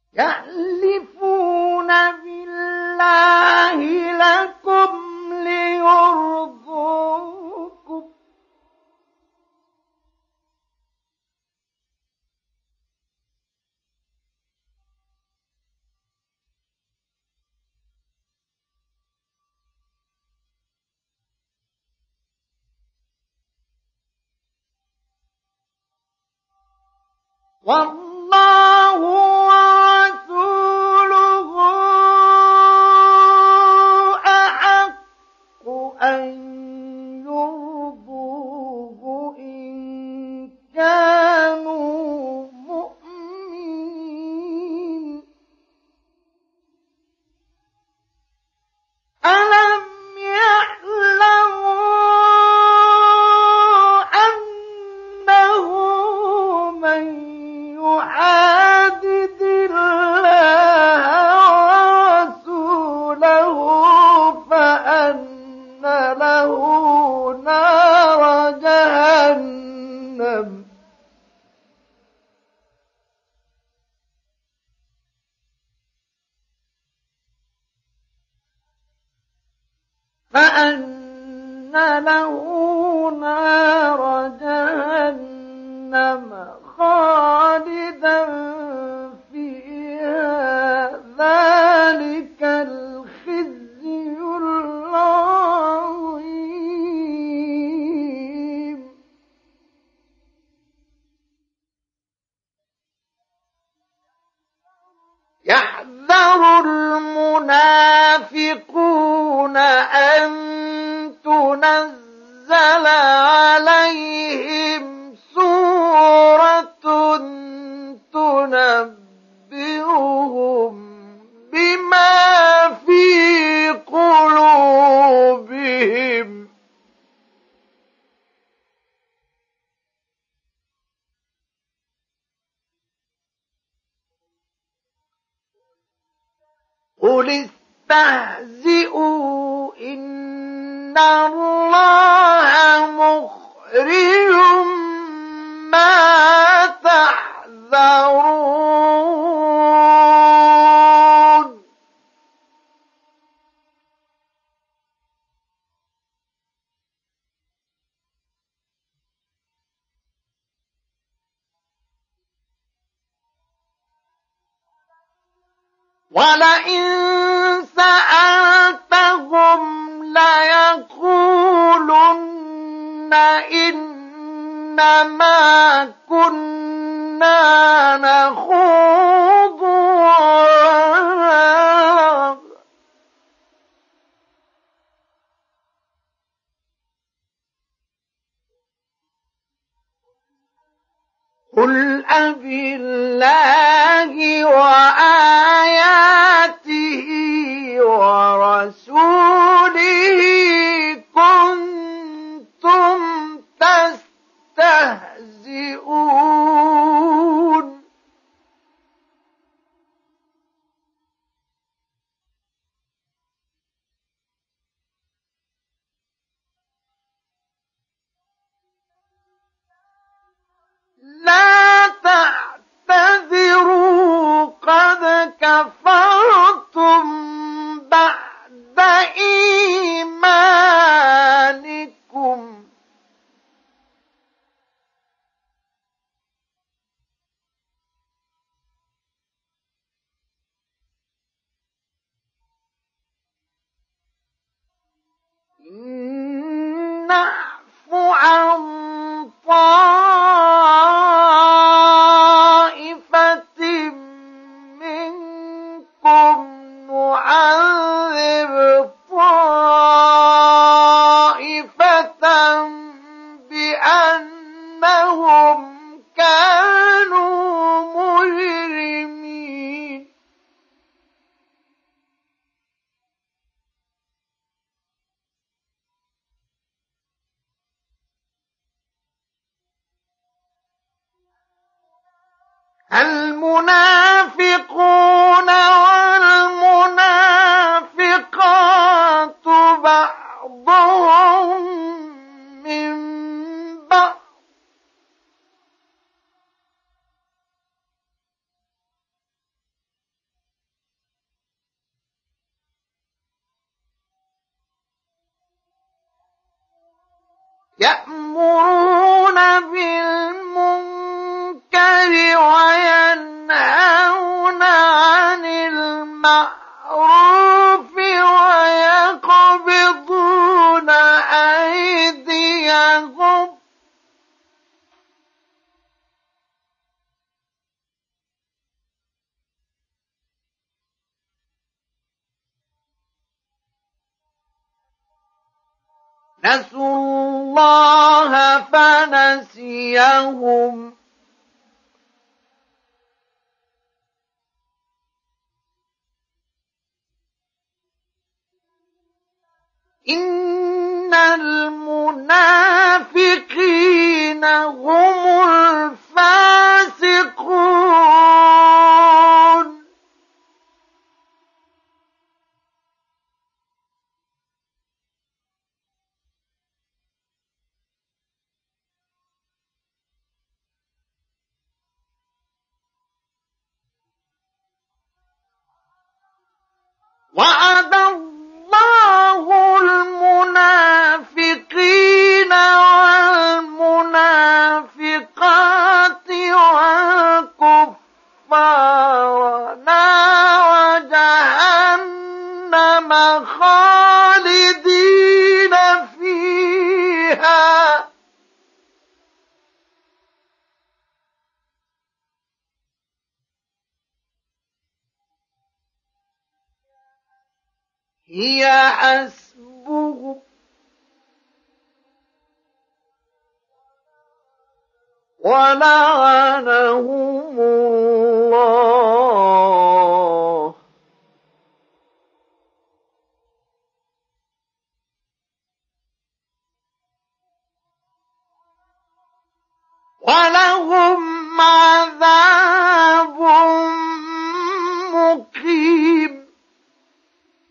يحلفون بالله لكم ليرضوكم والله ورسوله أحق أن يرضوه إن كانوا مؤمنين ألم يعلموا أنه من يحادد الله ورسوله فأن له نار جهنم خالدا فيها ذلك الخزي العظيم يحذر المنافقون أن تنزل عليهم سورة تنبئهم بما في قلوبهم قل استهزئوا إن الله مخرج ما تحذرون ولئن سألتهم ليقولن إنما كنا نخوض ونلعب قل أبالله وآياته ورسوله كنتم تستهزئون لا تعتذروا قد كفرتم بعد إيمانكم إن نعفو عن طائفة منكم نعذب طائفة بأنهم كانوا مجرمين المنافقون والمنافقات بعضهم من بعض يأمرون بالمنكر وينهون عن المعروف ويقبضون أيديهم نسوا الله فنسيهم إن المنافقين هم الفاسقون وعد الله المنافقين والمنافقات والكفار نار جهنم خالدين فيها هي حسبهم ولعنهم الله ولهم عذاب